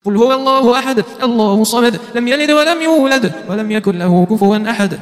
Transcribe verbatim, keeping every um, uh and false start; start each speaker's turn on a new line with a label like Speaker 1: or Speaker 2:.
Speaker 1: قل هو الله أحد الله الصمد لم يلد ولم يولد ولم يكن له كفوا أحد